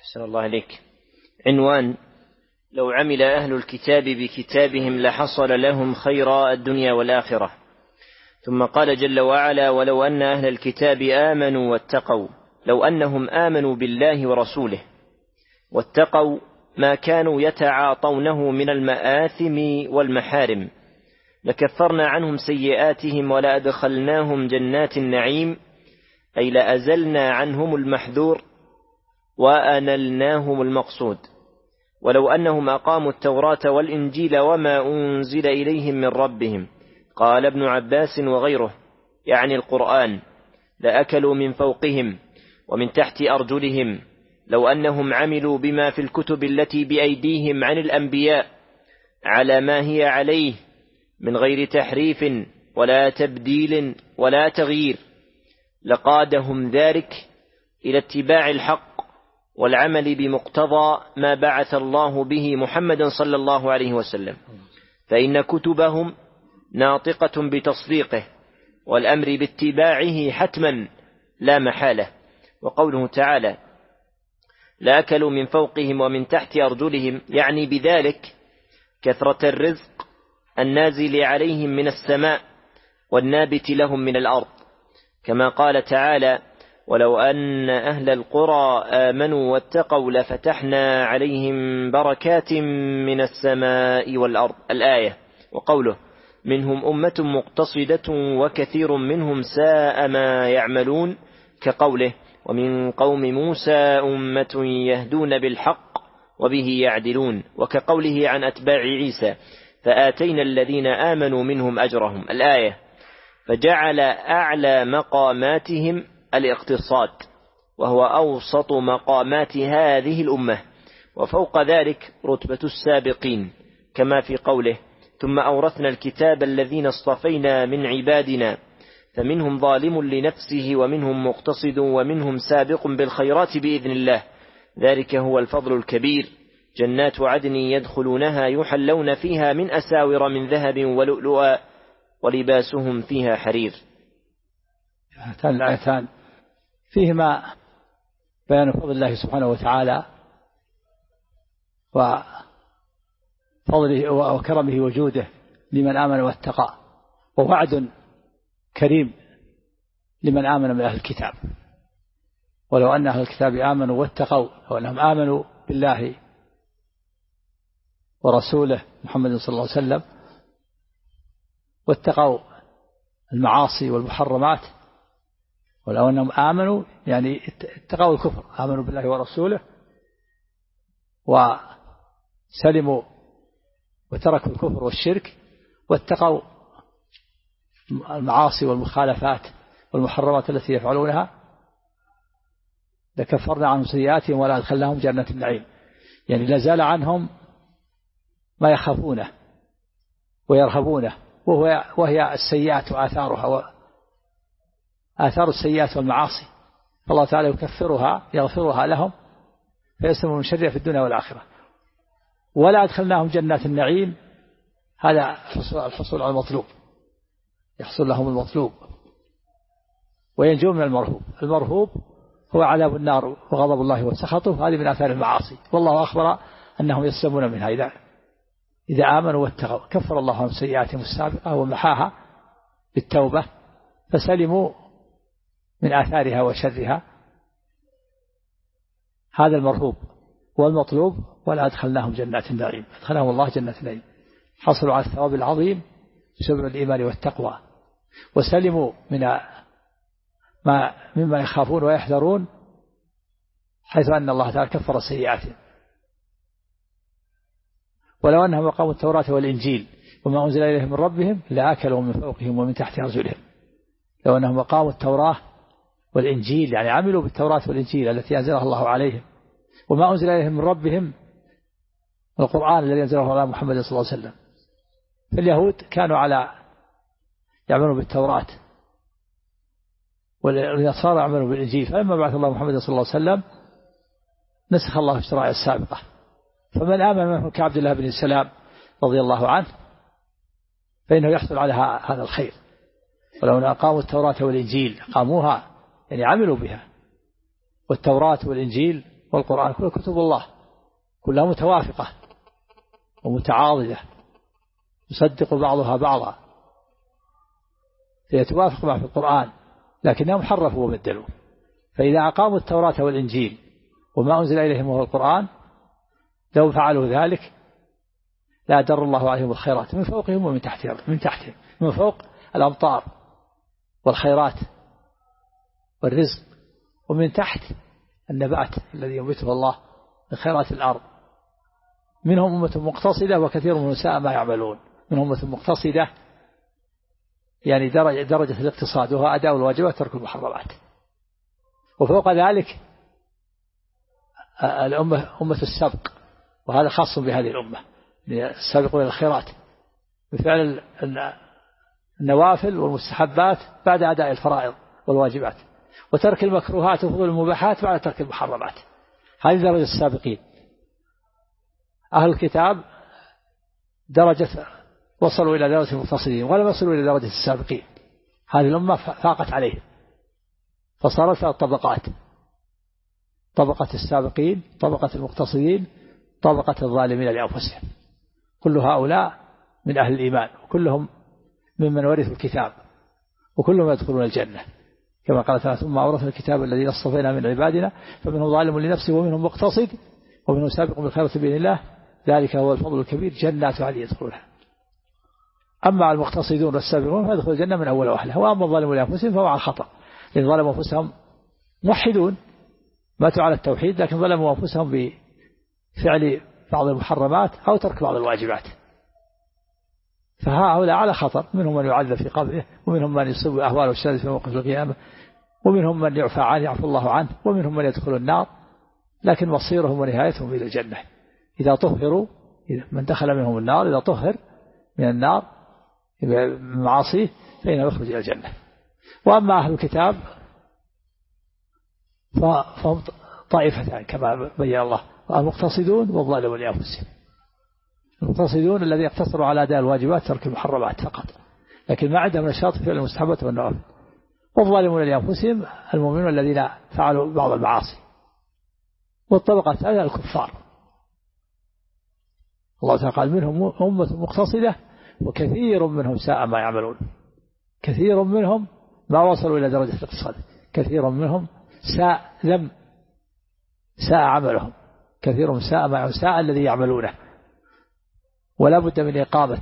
أحسن الله عليك. عنوان: لو عمل أهل الكتاب بكتابهم لحصل لهم خير الدنيا والآخرة. ثم قال جل وعلا: ولو أن أهل الكتاب آمنوا واتقوا، لو أنهم آمنوا بالله ورسوله واتقوا ما كانوا يتعاطونه من المآثم والمحارم لكفرنا عنهم سيئاتهم ولأدخلناهم جنات النعيم، أي لأزلنا عنهم المحذور وأنلناهم المقصود. ولو أنهم أقاموا التوراة والإنجيل وما أنزل إليهم من ربهم، قال ابن عباس وغيره يعني القرآن، لأكلوا من فوقهم ومن تحت أرجلهم. لو أنهم عملوا بما في الكتب التي بأيديهم عن الأنبياء على ما هي عليه من غير تحريف ولا تبديل ولا تغيير، لقادهم ذلك إلى اتباع الحق والعمل بمقتضى ما بعث الله به محمدا صلى الله عليه وسلم، فإن كتبهم ناطقة بتصديقه والأمر باتباعه حتما لا محالة. وقوله تعالى: لأكلوا من فوقهم ومن تحت أرجلهم، يعني بذلك كثرة الرزق النازل عليهم من السماء والنابت لهم من الأرض، كما قال تعالى: ولو أن أهل القرى آمنوا واتقوا لفتحنا عليهم بركات من السماء والأرض، الآية. وقوله: منهم أمة مقتصدة وكثير منهم ساء ما يعملون، كقوله: ومن قوم موسى أمة يهدون بالحق وبه يعدلون، وكقوله عن أتباع عيسى: فآتينا الذين آمنوا منهم أجرهم، الآية. فجعل أعلى مقاماتهم الاقتصاد، وهو أوسط مقامات هذه الأمة، وفوق ذلك رتبة السابقين، كما في قوله: ثم أورثنا الكتاب الذين اصطفينا من عبادنا فمنهم ظالم لنفسه ومنهم مقتصد ومنهم سابق بالخيرات بإذن الله، ذلك هو الفضل الكبير. جنات عدن يدخلونها يحلون فيها من أساور من ذهب ولؤلؤا ولباسهم فيها حرير. هاتان الآيتان فيهما بيان فضل الله سبحانه وتعالى وفضله وكرمه وجوده لمن آمن واتقى، ووعد كريم لمن آمن من أهل الكتاب. ولو أن أهل الكتاب آمنوا واتقوا، وأنهم آمنوا بالله ورسوله محمد صلى الله عليه وسلم واتقوا المعاصي والمحرمات، ولو أنهم آمنوا يعني اتقوا الكفر، آمنوا بالله ورسوله وسلموا وتركوا الكفر والشرك واتقوا المعاصي والمخالفات والمحرمات التي يفعلونها، لكفرنا عنهم سيئاتهم ولا أدخلناهم جنة النعيم، يعني لازال عنهم ما يخافونه ويرهبونه، وهي السيئات وآثارها آثار السيئات والمعاصي، فالله تعالى يغفرها لهم فيسلموا من شرها في الدنيا والآخرة. ولا أدخلناهم جنات النعيم، هذا الحصول على المطلوب، يحصل لهم المطلوب وينجون من المرهوب. المرهوب هو عذاب النار وغضب الله وسخطه، هذه من آثار المعاصي، والله أخبر أنهم يسلمون منها إذا آمنوا واتقوا. كفر الله عن سيئاتهم السابقة ومحاها بالتوبة، فسلموا من آثارها وشرها، هذا المرهوب. والمطلوب: ولا أدخلناهم جنات النعيم، أدخلهم الله جنة النعيم، حصلوا على الثواب العظيم بسبب الإيمان والتقوى، وسلموا مما يخافون ويحذرون، حيث أن الله تعالى كفر سيئاتهم. ولو أنهم أقاموا التوراة والإنجيل وما أنزل إليهم من ربهم لأكلوا من فوقهم ومن تحت أرجلهم. لو أنهم أقاموا التوراة والإنجيل، يعني عملوا بالتوراة والإنجيل التي أنزلها الله عليهم، وما أنزل إليهم من ربهم القرآن الذي أنزله على محمد صلى الله عليه وسلم. فاليهود كانوا يعملون بالتوراة، والنصارى يعملون بالإنجيل، فلما بعث الله محمد صلى الله عليه وسلم نسخ الله الشرائع السابقة. فمن آمن منهم كعبد الله بن سلام رضي الله عنه فإنه يحصل على هذا الخير. ولو أقاموا التوراة والإنجيل، قاموها يعني عملوا بها، والتوراة والإنجيل والقرآن كلها كتب الله، كلها متوافقة ومتعاضدة يصدق بعضها بعضا، فيتوافق مع في القرآن، لكنهم حرفوا وبدلوا. فإذا أقاموا التوراة والإنجيل وما أنزل إليهم وهو القرآن، لو فعلوا ذلك لا در الله عليهم الخيرات من فوقهم ومن تحتهم، من فوق الأمطار والخيرات والرزق، ومن تحت النبات الذي ينبته الله من خيرات الأرض. منهم أمة مقتصدة وكثير من ساء ما يعملون. منهم أمة مقتصدة يعني درجة الاقتصاد، وهو أداء الواجبات وترك المحرمات. وفوق ذلك أمة السبق، وهذا خاص بهذه الأمة، السابقون إلى الخيرات بفعل النوافل والمستحبات بعد أداء الفرائض والواجبات، وترك المكروهات وفضول المباحات بعد ترك المحرمات. هذه درجة السابقين. أهل الكتاب وصلوا إلى درجة المقتصدين ولم يصلوا إلى درجة السابقين. هذه الأمة فاقت عليهم، فصارت طبقات: طبقة السابقين، طبقة المقتصدين، طبقة الظالمين لأنفسهم. كل هؤلاء من أهل الإيمان، وكلهم ممن ورثوا الكتاب، وكلهم يدخلون الجنة، كما قال تعالى: ثم أورثنا الكتاب الذين اصطفينا من عبادنا فمنهم ظالم لنفسه ومنهم مقتصد ومنهم سابق بالخيرات بإذن الله ذلك هو الفضل الكبير جنات عدن يدخلونها. أما المقتصدون والسابقون فيدخلوا الجنة من أول وهلة. وأما الظالمون لأنفسهم فهو على الخطأ، لأن ظلموا أنفسهم موحدون ماتوا على التوحيد، لكن ظلموا أنفسهم بفعل بعض المحرمات أو ترك بعض الواجبات، فهؤلاء على خطر. منهم من يعذب في قبره، ومنهم من يصيب أهواله الشديدة في موقف القيامة، ومنهم من يعفى عنه يعفو الله عنه، ومنهم من يدخل النار، لكن مصيرهم ونهايتهم إلى الجنة إذا طهروا. من دخل منهم النار إذا طهر من النار بمعاصيه فإنه يخرج إلى الجنة. وأما أهل الكتاب فهم طائفتان كما بين الله: المقتصدون والظالمون لأنفسهم. المقتصدون الذين يقتصروا على أداء الواجبات ترك المحرمات فقط، لكن ما عندهم نشاط في المستحبات والنوافل. والظالمون لأنفسهم المؤمنون الذين فعلوا بعض المعاصي. والطبقة الثالثة الكفار. الله تعالى قال: منهم أمة مقتصدة وكثير منهم ساء ما يعملون. كثير منهم ما وصلوا إلى درجة الاقتصاد، كثير منهم ساء عملهم، كثير من ساء الذي يعملونه. ولا بد من إقامة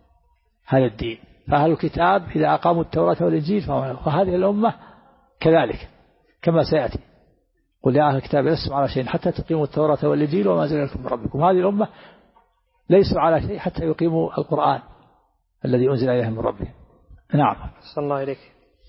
هذا الدين. فأهل الكتاب إذا أقاموا التوراة والإنجيل فهذه الأمة كذلك كما سيأتي: قل يا أهل الكتاب لستم على شيء حتى تقيموا التوراة والإنجيل وما أنزل إليكم من ربكم. هذه الأمة ليسوا على شيء حتى يقيموا القرآن الذي أنزل إليهم من ربهم. نعم. صلى الله عليك.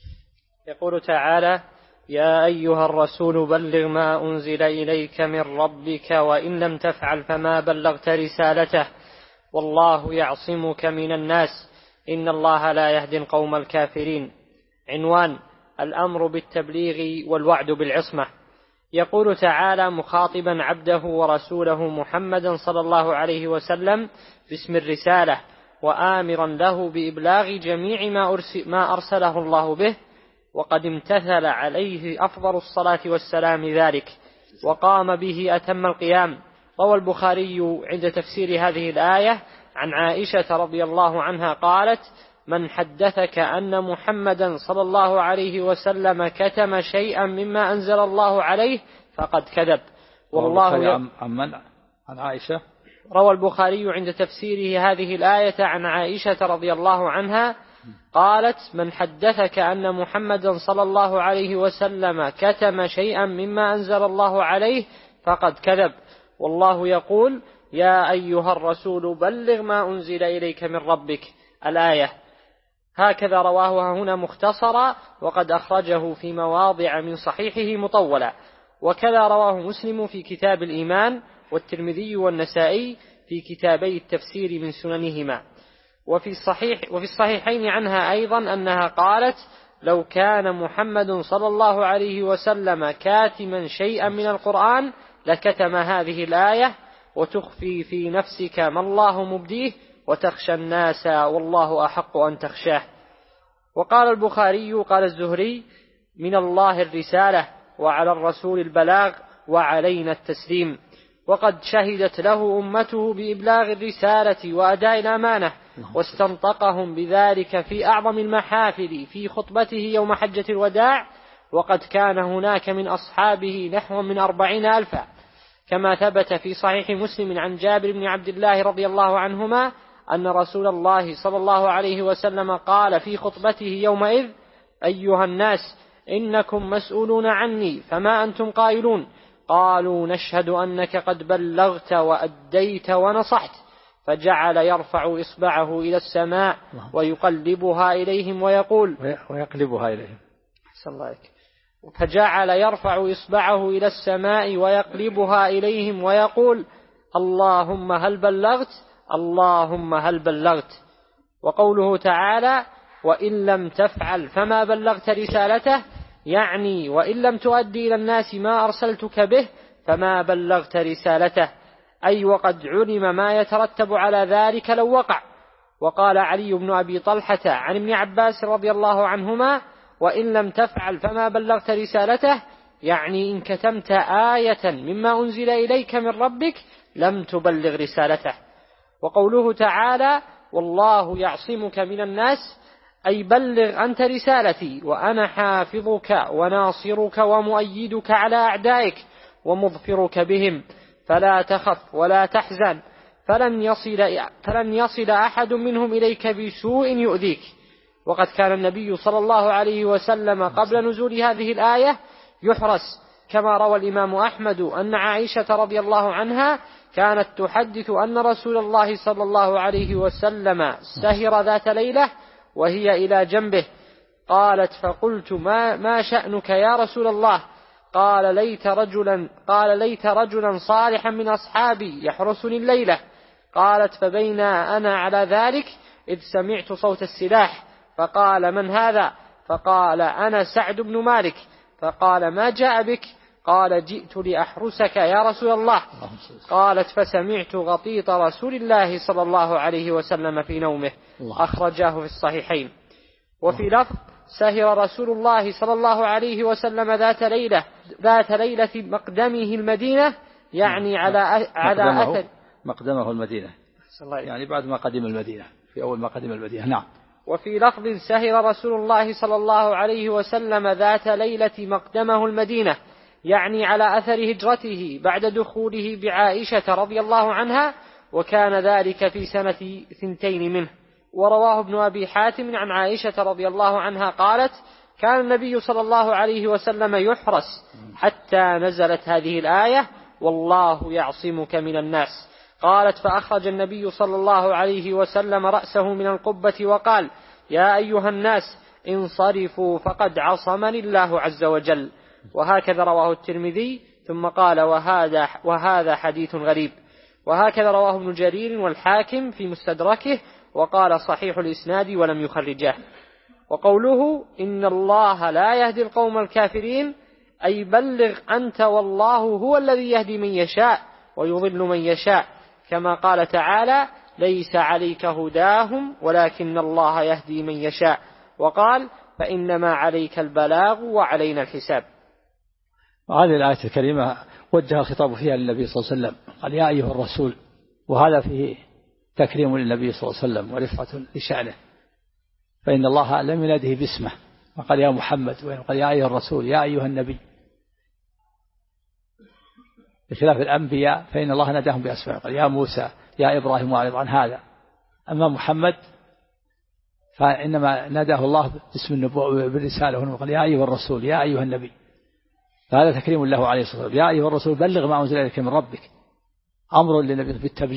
يقول تعالى: يا أيها الرسول بلغ ما أنزل إليك من ربك وإن لم تفعل فما بلغت رسالته والله يعصمك من الناس إن الله لا يهدي القوم الكافرين. عنوان: الأمر بالتبليغ والوعد بالعصمة. يقول تعالى مخاطبا عبده ورسوله محمدا صلى الله عليه وسلم باسم الرسالة، وآمرا له بإبلاغ جميع ما أرسله الله به، وقد امتثل عليه أفضل الصلاة والسلام ذلك وقام به أتم القيام. روى البخاري عند تفسير هذه الآية عن عائشة رضي الله عنها قالت: من حدثك أن محمدا صلى الله عليه وسلم كتم شيئا مما أنزل الله عليه فقد كذب. والله عن عائشة. روى البخاري عند تفسيره هذه الآية عن عائشة رضي الله عنها قالت: من حدثك أن محمدا صلى الله عليه وسلم كتم شيئا مما أنزل الله عليه فقد كذب. والله يقول: يا أيها الرسول بلغ ما أنزل إليك من ربك. الآية. هكذا رواه هنا مختصرا، وقد أخرجه في مواضع من صحيحه مطولا، وكذا رواه مسلم في كتاب الإيمان، والترمذي والنسائي في كتابي التفسير من سننهما. وفي الصحيحين عنها أيضا أنها قالت: لو كان محمد صلى الله عليه وسلم كاتما شيئا من القرآن لكتم هذه الآية وتخفي في نفسك ما الله مبديه وتخشى الناس والله أحق أن تخشاه. وقال البخاري: قال الزهري: من الله الرسالة وعلى الرسول البلاغ وعلينا التسليم. وقد شهدت له أمته بإبلاغ الرسالة وأداء الأمانة، واستنطقهم بذلك في أعظم المحافل في خطبته يوم حجة الوداع. وقد كان هناك من أصحابه نحو من 40,000، كما ثبت في صحيح مسلم عن جابر بن عبد الله رضي الله عنهما أن رسول الله صلى الله عليه وسلم قال في خطبته يومئذ: أيها الناس، إنكم مسؤولون عني، فما أنتم قائلون؟ قالوا: نشهد أنك قد بلغت وأديت ونصحت. فجعل يرفع إصبعه إلى السماء ويقلبها إليهم ويقول فجعل يرفع إصبعه إلى السماء ويقلبها إليهم ويقول: اللهم هل بلغت؟ اللهم هل بلغت. وقوله تعالى: وإن لم تفعل فما بلغت رسالته، يعني وإن لم تؤدي إلى الناس ما أرسلتك به فما بلغت رسالته، أي وقد علم ما يترتب على ذلك لو وقع. وقال علي بن أبي طلحة عن ابن عباس رضي الله عنهما: وإن لم تفعل فما بلغت رسالته، يعني إن كتمت آية مما أنزل إليك من ربك لم تبلغ رسالته. وقوله تعالى: والله يعصمك من الناس، أي بلغ أنت رسالتي وأنا حافظك وناصرك ومؤيدك على أعدائك ومظفرك بهم، فلا تخف ولا تحزن، فلن يصل أحد منهم إليك بسوء يؤذيك. وقد كان النبي صلى الله عليه وسلم قبل نزول هذه الآية يحرس، كما روى الإمام أحمد أن عائشة رضي الله عنها كانت تحدث أن رسول الله صلى الله عليه وسلم سهر ذات ليلة وهي إلى جنبه. قالت: فقلت: ما شأنك يا رسول الله؟ قال: ليت رجلا صالحا من أصحابي يحرسني الليلة. قالت: فبينا أنا على ذلك إذ سمعت صوت السلاح، فقال: من هذا؟ فقال: أنا سعد بن مالك. فقال: ما جاء بك؟ قال: جئت لأحرسك يا رسول الله. قالت: فسمعت غطيط رسول الله صلى الله عليه وسلم في نومه. أخرجاه في الصحيحين. وفي لفظ: سهر رسول الله صلى الله عليه وسلم ذات ليلة مقدمه المدينة، يعني على أثر مقدمه المدينة، يعني بعد ما قدم المدينة، في أول ما قدم المدينة. نعم. وفي لفظ: سهر رسول الله صلى الله عليه وسلم ذات ليلة مقدمه المدينة، يعني على أثر هجرته بعد دخوله بعائشة رضي الله عنها، وكان ذلك في سنة 2 منه. ورواه ابن أبي حاتم عن عائشة رضي الله عنها قالت: كان النبي صلى الله عليه وسلم يحرس حتى نزلت هذه الآية: والله يعصمك من الناس. قالت: فأخرج النبي صلى الله عليه وسلم رأسه من القبة وقال: يا أيها الناس انصرفوا فقد عصمني الله عز وجل. وهكذا رواه الترمذي، ثم قال: وهذا حديث غريب. وهكذا رواه ابن جرير والحاكم في مستدركه، وقال: صحيح الإسناد ولم يخرجاه. وقوله: إن الله لا يهدي القوم الكافرين، أي بلغ أنت والله هو الذي يهدي من يشاء ويضل من يشاء، كما قال تعالى: ليس عليك هداهم ولكن الله يهدي من يشاء. وقال: فإنما عليك البلاغ وعلينا الحساب. هذه الآية الكريمة وجه الخطاب فيها للنبي صلى الله عليه وسلم، قال: يا أيها الرسول، وهذا فيه تكريم للنبي صلى الله عليه وسلم ورفعة لشأنه، فإن الله لم يناده باسمه، وقال: يا محمد، وقال: يا أيها الرسول، يا أيها النبي، بخلاف الأنبياء فإن الله ناداهم بأسماء، قال: يا موسى، يا إبراهيم، وأعرض عن هذا. أما محمد فإنما ناداه الله باسم النبوة بالرسالة، وقال: يا أيها الرسول، يا أيها النبي. فهذا تكريم له عليه الصلاة والسلام. يا أيها الرسول بلغ ما أنزل إليك من ربك، أمر للنبي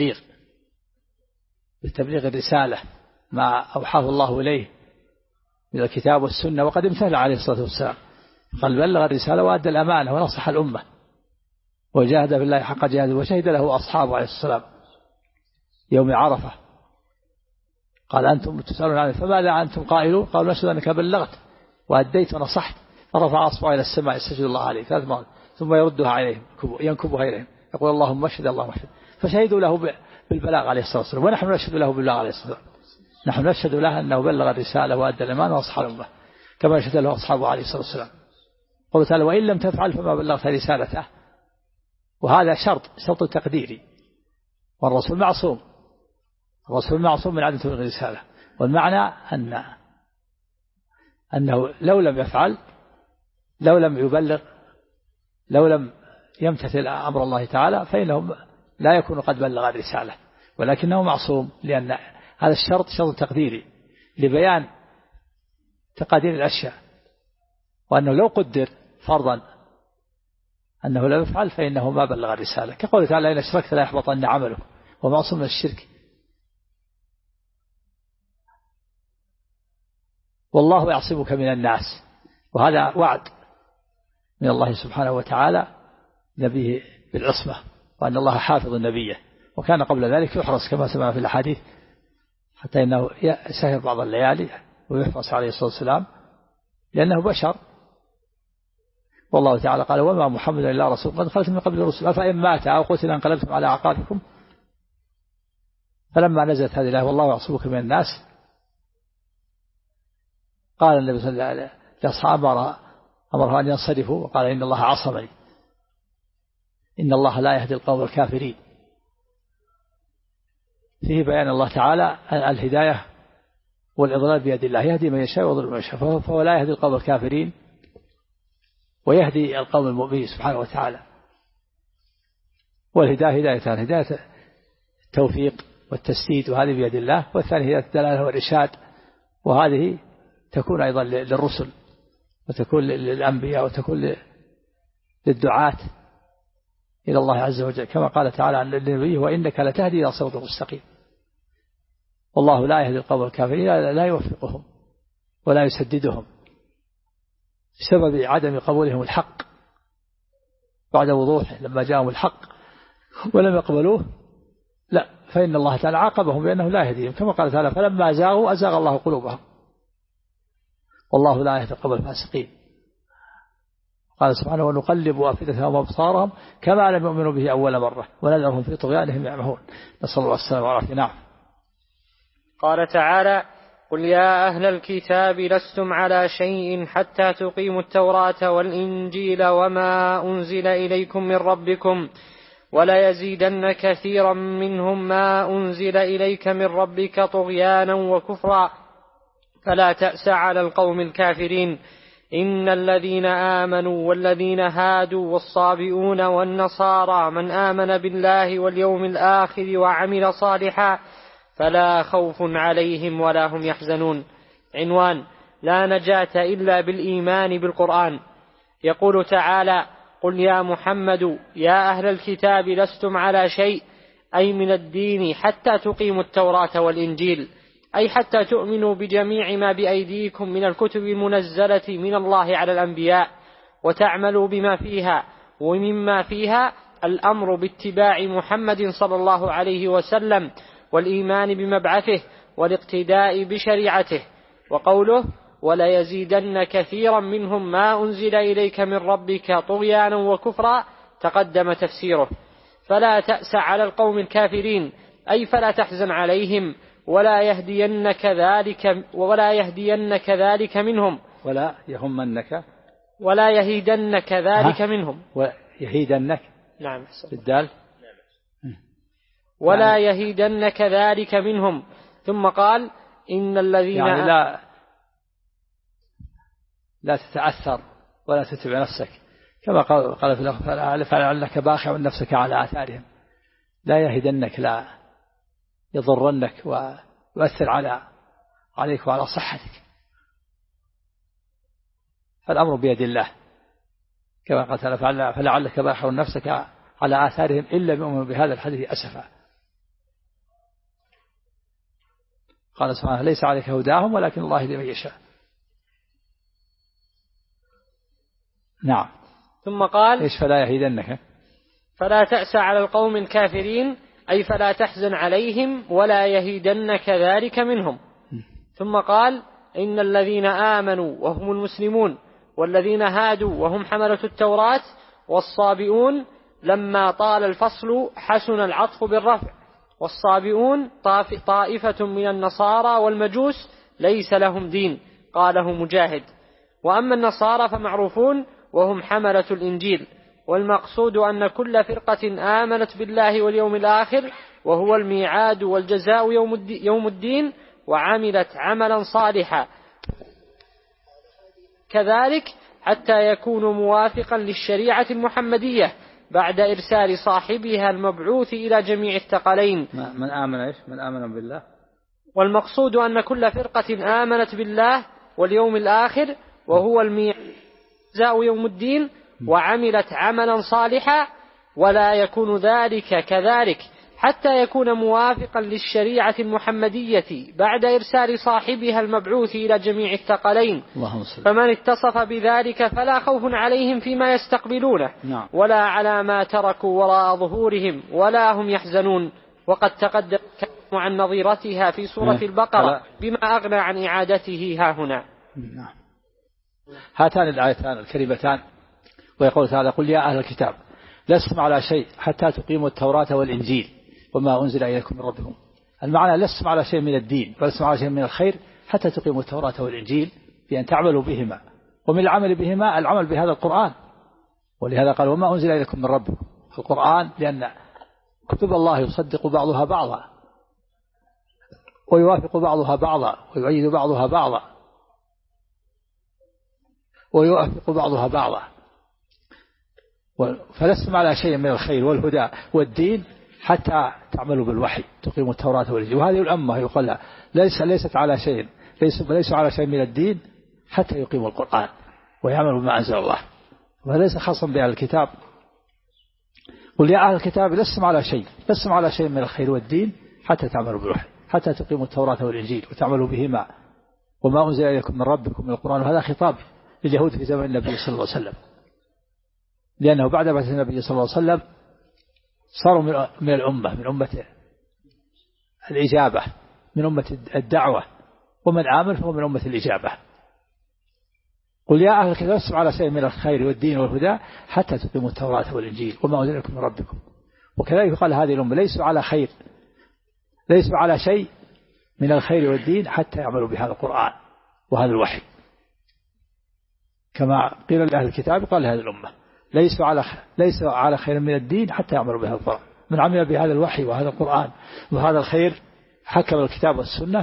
بالتبليغ الرسالة ما أوحاه الله إليه من الكتاب والسنة، وقد امتثل عليه الصلاة والسلام، قال: بلغ الرسالة وأدى الأمانة ونصح الأمة وجاهد بالله حق جهاده، وشهد له أصحابه عليه السلام يوم عرفة. قال: أنتم تسألون عنه فماذا أنتم قائلون؟ قالوا: نشهد أنك بلغت وأديت ونصحت. فرفع أصبعه إلى السماء يستجد الله عليه 3 مرات، ثم يردها عليهم، ينكبها إليهم، يقول: اللهم اشهد، اللهم اشهد. فشهدوا له بالبلاغ عليه الصلاة والسلام، ونحن نشهد له بالبلاغ عليه الصلاة والسلام. نحن نشهد له أنه بلغ الرسالة وأدى الأمانة ونصح الأمة، كما شهد له أصحابه عليه الصلاة والسلام. قال تعالى: وإن لم تفعل فما بلغت رسالته، وهذا شرط تقديري، والرسول معصوم من عدم تبليغ الرسالة. والمعنى أنه لو لم يفعل، لو لم يبلغ، لو لم يمتثل أمر الله تعالى فإنه لا يكون قد بلغ الرسالة، ولكنه معصوم، لأن هذا الشرط شرط تقديري لبيان تقادير الأشياء، وأنه لو قدر فرضا أنه لا يفعل فإنه ما بلغ الرسالة، كقوله تعالى إن أشركت لا يحبطن عمله، ومعصوم من الشرك. والله يعصمك من الناس، وهذا وعد من الله سبحانه وتعالى نبيه بالعصمة، وأن الله حافظ نبيه، وكان قبل ذلك يحرص كما سمعنا في الحديث حتى إنه يسهر بعض الليالي ويحرص عليه الصلاة والسلام لأنه بشر. والله تعالى قال وما محمد إلا رسول قد خلت من قبل الرسل أفإن مات أو قتل انقلبتم على أعقابكم. فلما نزلت هذه الآية والله يعصمك من الناس قال النبي صلى الله عليه وسلم لأصحابه أمره أن ينصرفوا وقال إن الله عصمني، إن الله لا يهدي القوم الكافرين. فيه بيان الله تعالى الهداية والإضلال بيد الله، يهدي من يشاء ويضل من يشاء، فهو لا يهدي القوم الكافرين ويهدي القوم المؤمنين سبحانه وتعالى. والهداية هدايتان، هداية التوفيق والتسديد وهذه بيد الله، والثانية هداية الدلالة والإرشاد، وهذه تكون أيضا للرسل وتكون للأنبياء وتكون للدعاة إلى الله عز وجل، كما قال تعالى عن النبي وإنك لتهدي إلى صراط مستقيم. والله لا يهدي القوم الكافرين، لا يوفقهم ولا يسددهم بسبب عدم قبولهم الحق بعد وضوحه، لما جاءهم الحق ولم يقبلوه لا، فإن الله تعالى عاقبهم بأنه لا يهديهم، كما قال تعالى فلما زاغوا أزاغ الله قلوبهم والله لا يهدي القوم الفاسقين. قال سبحانه ونقلب أفئدتهم وأبصارهم كما لم يؤمنوا به أول مرة ونذرهم في طغيانهم يعمهون، نسأل الله السلامة والعافية. نعم. قال تعالى قل يا أهل الكتاب لستم على شيء حتى تقيموا التوراة والإنجيل وما أنزل إليكم من ربكم ولا يزيدن كثيرا منهم ما أنزل إليك من ربك طغيانا وكفرا فلا تأس على القوم الكافرين. إن الذين آمنوا والذين هادوا والصابئون والنصارى من آمن بالله واليوم الآخر وعمل صالحا فلا خوف عليهم ولا هم يحزنون. عنوان لا نجاة إلا بالإيمان بالقرآن. يقول تعالى قل يا محمد يا أهل الكتاب لستم على شيء، أي من الدين حتى تقيموا التوراة والإنجيل، أي حتى تؤمنوا بجميع ما بأيديكم من الكتب المنزلة من الله على الأنبياء وتعملوا بما فيها، ومما فيها الأمر باتباع محمد صلى الله عليه وسلم والإيمان بمبعثه والاقتداء بشريعته. وقوله ولا يزيدن كثيرا منهم ما أنزل إليك من ربك طغيانا وكفرا تقدم تفسيره. فلا تأس على القوم الكافرين، أي فلا تحزن عليهم ولا يهدينك ذلك منهم ولا يهمنك ولا يهيدنك ذلك منهم ويهيدنك نعم بالدال ولا يهيدنك ذلك منهم. ثم قال إن الذين يعني لا تتأثر ولا تتبع نفسك، كما قال في الأخبار فلعلك باخع نفسك على آثارهم. لا يهدنك، لا يضرنك ويؤثر عليك وعلى صحتك، فالأمر بيد الله، كما قال تعالى فلعلك باخع نفسك على آثارهم إلا بيؤمنوا بهذا الحديث أسفا. قال سبحانه ليس عليك هداهم ولكن الله يهدي من يشاء. نعم. ثم قال إيش فلا يهيدنك، فلا تأس على القوم الكافرين، أي فلا تحزن عليهم ولا يهيدنك ذلك منهم. ثم قال إن الذين آمنوا وهم المسلمون والذين هادوا وهم حملة التوراة والصابئون لما طال الفصل حسن العطف بالرفع، والصابئون طائفة من النصارى والمجوس ليس لهم دين، قاله مجاهد. وأما النصارى فمعروفون وهم حملة الإنجيل، والمقصود أن كل فرقة آمنت بالله واليوم الآخر وهو الميعاد والجزاء يوم الدين وعملت عملا صالحا كذلك حتى يكون موافقا للشريعة المحمدية بعد إرسال صاحبها المبعوث إلى جميع الثقلين. من آمن بالله. والمقصود أن كل فرقة آمنت بالله واليوم الآخر وهو الميعاد يوم الدين وعملت عملا صالحا ولا يكون ذلك كذلك حتى يكون موافقا للشريعة المحمدية بعد إرسال صاحبها المبعوث إلى جميع الثقلين. فمن اتصف بذلك فلا خوف عليهم فيما يستقبلونه ولا على ما تركوا وراء ظهورهم ولا هم يحزنون. وقد تقدم الكلام عن نظيرتها في سورة البقرة بما أغنى عن إعادته ها هنا. هاتان الآيتان الكريمتان ويقول تعالى: قل يا أهل الكتاب لستم على شيء حتى تقيموا التوراة والإنجيل وما أنزل إليكم من ربكم. المعنى لستم على شيء من الدين ولستم على شيء من الخير حتى تقيموا التوراة والإنجيل بأن تعملوا بهما، ومن العمل بهما العمل بهذا القرآن. ولهذا قال: وما أنزل إليكم من ربكم القرآن، لأن كتب الله يصدق بعضها بعضا ويوافق بعضها بعضا ويؤيد بعضها بعضا ويوافق بعضها بعضا. فلستم على شيء من الخير والهدى والدين حتى تعملوا بالوحي تقيموا التوراة والإنجيل. وهذه الأمة يقول لها ليست على شيء، ليسوا على شيء من الدين حتى يقيموا القرآن ويعملوا بما أنزل الله. وليس خاصا بأهل الكتاب. قل يا أهل الكتاب لستم على شيء من الخير والدين حتى تعملوا بالوحي حتى تقيموا التوراة والإنجيل وتعملوا بهما وما أنزل إليكم من ربكم من القرآن. وهذا خطاب لليهود في زمن النبي صلى الله عليه وسلم، لأنه بعد بعث النبي صلى الله عليه وسلم صاروا من الأمة، من أمة الإجابة، من أمة الدعوة، ومن آمن فهو من أمة الإجابة. قل يا أهل الكتاب لستم على شيء من الخير والدين والهدى حتى تقيموا التوراة والإنجيل وما أنزل إليكم من ربكم. وكذلك قال هذه الأمة ليسوا على شيء من الخير والدين حتى يعملوا بهذا القرآن وهذا الوحي. كما قيل لأهل الكتاب قال هذه الأمة ليسوا على خير من الدين حتى يعملوا بهذا القرآن. من عمل بهذا الوحي وهذا القرآن وهذا الخير حكم الكتاب والسنة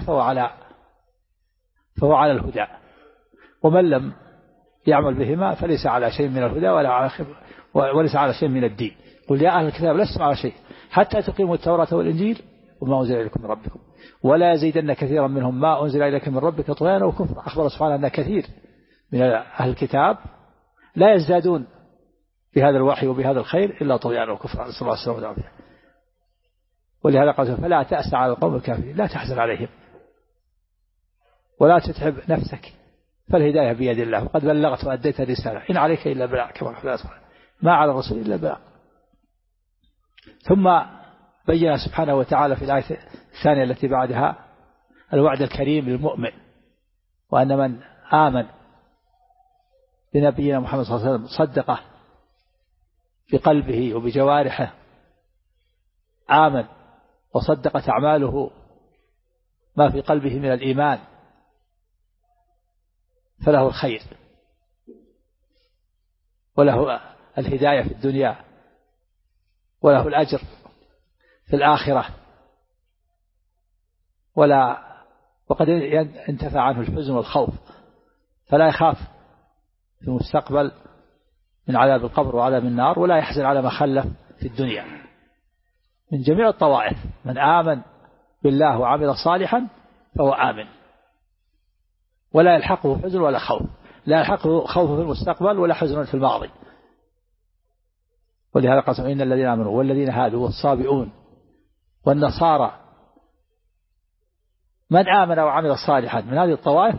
فهو على الهدى، ومن لم يعمل بهما فليس على شيء من الهدى وليس على شيء من الدين. قل يا أهل الكتاب لستم على شيء حتى تقيموا التوراة والإنجيل وما أنزل إليكم من ربكم ولا يزيدن كثيرا منهم ما أنزل إليك من ربك طغيانا وكفرا. أخبر سبحانه أن كثير من أهل الكتاب لا يزدادون بهذا الوحي وبهذا الخير إلا طغيانا وكفرا، نسأل الله السلامة والعافية. ولهذا قال: فلا تأس على القوم الكافرين، لا تحزن عليهم ولا تتعب نفسك فالهداية بيد الله وقد بلغت وأديت الرسالة إن عليك إلا البلاغ كما قال ما على الرسول إلا البلاغ. ثم بين سبحانه وتعالى في الآية الثانية التي بعدها الوعد الكريم للمؤمن، وأن من آمن بنبينا محمد صلى الله عليه وسلم صدقه بقلبه وبجوارحه، آمن وصدقت أعماله ما في قلبه من الإيمان، فله الخير وله الهداية في الدنيا وله الأجر في الآخرة، وقد انتفع عنه الحزن والخوف، فلا يخاف في المستقبل من عذاب القبر وعذاب النار، ولا يحزن على ما خلف في الدنيا من جميع الطوائف. من آمن بالله وعمل صالحا فهو آمن، ولا يلحقه حزن ولا خوف، لا يلحقه خوف في المستقبل ولا حزن في الماضي. ولهذا قال: إن الذين آمنوا والذين هادوا والصابئون والنصارى من آمن وعمل صالحا من هذه الطوائف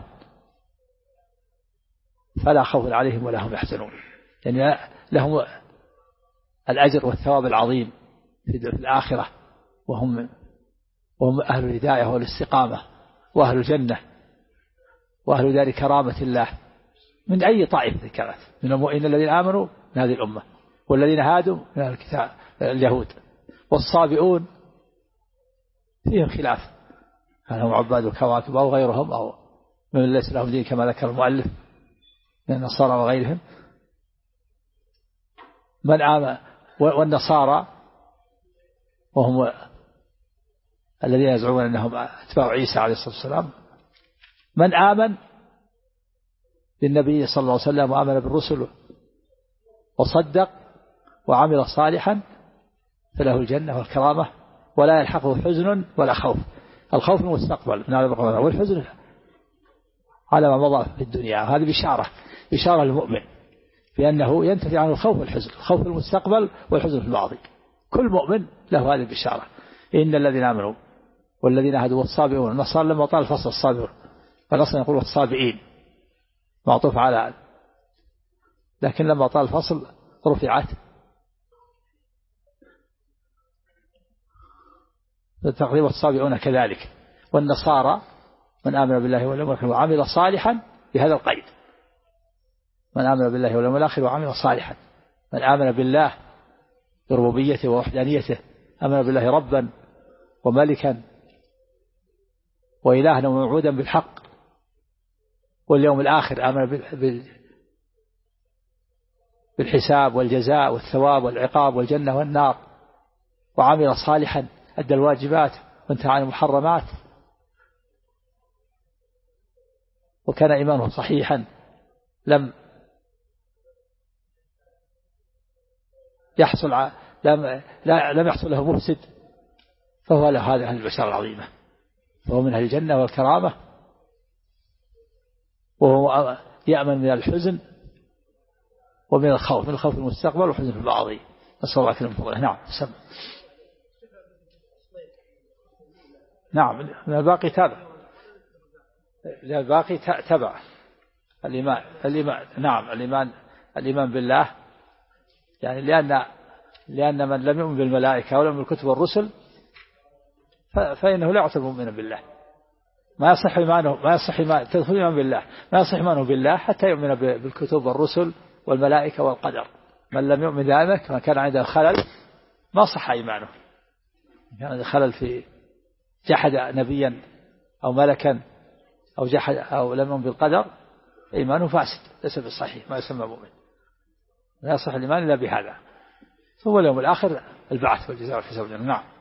فلا خوف عليهم ولا هم يحزنون، يعني لهم الأجر والثواب العظيم في الآخرة، وهم أهل الهداية والاستقامة وأهل الجنة وأهل دار كرامة الله من أي طائفة كانت، من المؤمنين الذين آمنوا من هذه الأمة والذين هادوا من أهل الكتاب اليهود، والصابئون فيهم خلاف هل هم عباد الكواكب أو غيرهم أو من ليس لهم دين كما ذكر المؤلف من النصارى وغيرهم. من آمن والنصارى وهم الذين يزعمون أنهم أتباع عيسى عليه الصلاة والسلام من آمن بالنبي صلى الله عليه وسلم وآمن بالرسل وصدق وعمل صالحا فله الجنة والكرامة ولا يلحقه حزن ولا خوف. الخوف المستقبل من هذا القرآن والحزن على ما مضى في الدنيا. هذه بشارة للمؤمن بأنه ينتفي عنه الخوف والحزن، الخوف في المستقبل والحزن في الماضي. كل مؤمن له هذه البشارة. إن الذين آمنوا والذين هادوا والصابئون. النصارى لما طال الفصل الصابئون فالأصل يقول الصابئين معطوف على، لكن لما طال الفصل رفعت تقريبا الصابئون كذلك. والنصارى من آمن بالله واليوم الآخر وعمل صالحا بهذا القيد، من آمن بالله واليوم الآخر وعمل صالحا. من آمن بالله بربوبيته ووحدانيته، آمن بالله ربا وملكا وإلها وموعودا بالحق واليوم الآخر، آمن بالحساب والجزاء والثواب والعقاب والجنة والنار، وعمل صالحا أدى الواجبات وانتهى عن المحرمات وكان إيمانه صحيحا لم يحصل له مفسد، فهو له هذه البشارة العظيمة، وهو من أهل الجنة والكرامة، وهو يأمن من الحزن ومن الخوف، من الخوف المستقبل والحزن في الماضي. نسأل الله كلمة فضله. نعم سمع. نعم الباقي تابع، الباقي تبع الإيمان. نعم الإيمان بالله، يعني لأن من لم يؤمن بالملائكة ولا بالكتب والرسل فإنه لا يعتبر مؤمنا بالله. ما يصح إيمانه بالله حتى يؤمن بالكتب والرسل والملائكة والقدر. من لم يؤمن ذلك ما كان عنده خلل ما صح إيمانه. كان عنده خلل في جحد نبيا أو ملكا أو جحد أو لم يؤمن بالقدر إيمانه فاسد ليس بالصحيح، ما يسمى مؤمن. لا يصح الإيمان إلا بهذا. ثم اليوم الآخر البعث والجزاء والحساب. نعم.